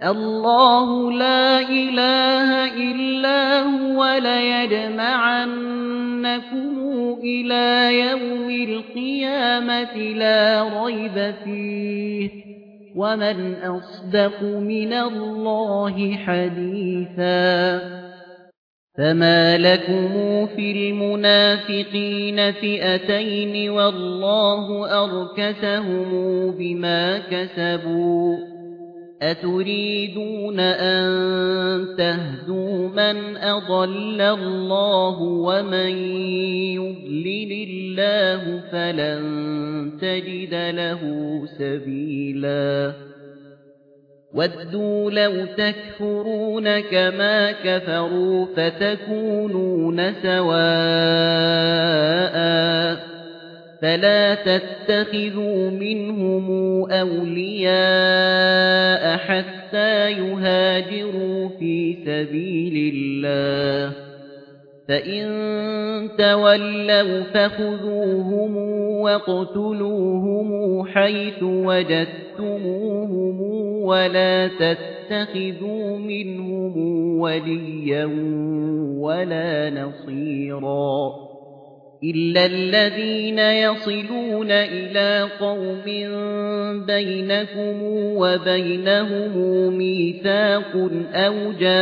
الله لا إله إلا هو ليجمعنكم إلى يوم القيامة لا ريب فيه ومن أصدق من الله حديثا فما لكم في المنافقين فئتين والله أركسهم بما كسبوا أتريدون أن تهدوا من أضل الله ومن يضلل الله فلن تجد له سبيلا ودوا لو تكفرون كما كفروا فتكونون سواء فلا تتخذوا منهم أولياء حتى يهاجروا في سبيل الله فإن تولوا فخذوهم واقتلوهم حيث وجدتموهم ولا تتخذوا منهم وليا ولا نصيرا إلا الذين يصلون إلى قوم بينكم وبينهم ميثاق أو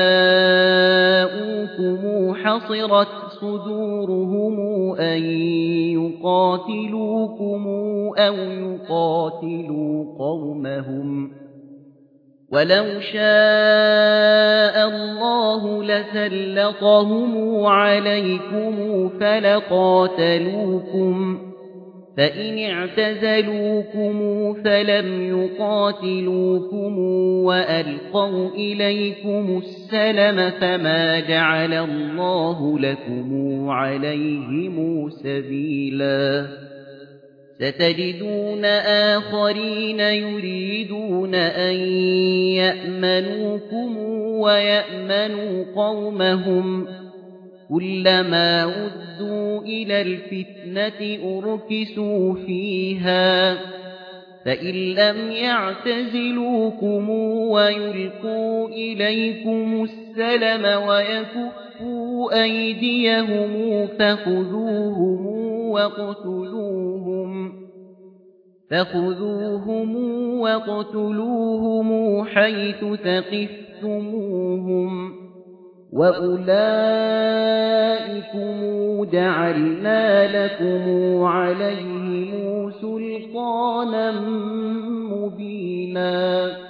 جاءوكم حصرت صدورهم أن يقاتلوكم أو يقاتلوا قومهم ولو شاء الله لسلطهم عليكم فلقاتلوكم فإن اعتزلوكم فلم يقاتلوكم وألقوا إليكم السلم فما جعل الله لكم عليهم سبيلا ستجدون آخرين يريدون أن يأمنوكم ويأمنوا قومهم كلما ردوا إلى الفتنة أركسوا فيها فإن لم يعتزلوكم ويلقوا إليكم السلم ويكفوا أيديهم فخذوهم واقتلوهم حيث ثقفتموهم وأولئكم جعلنا لكم عليهم سلطانا مبينا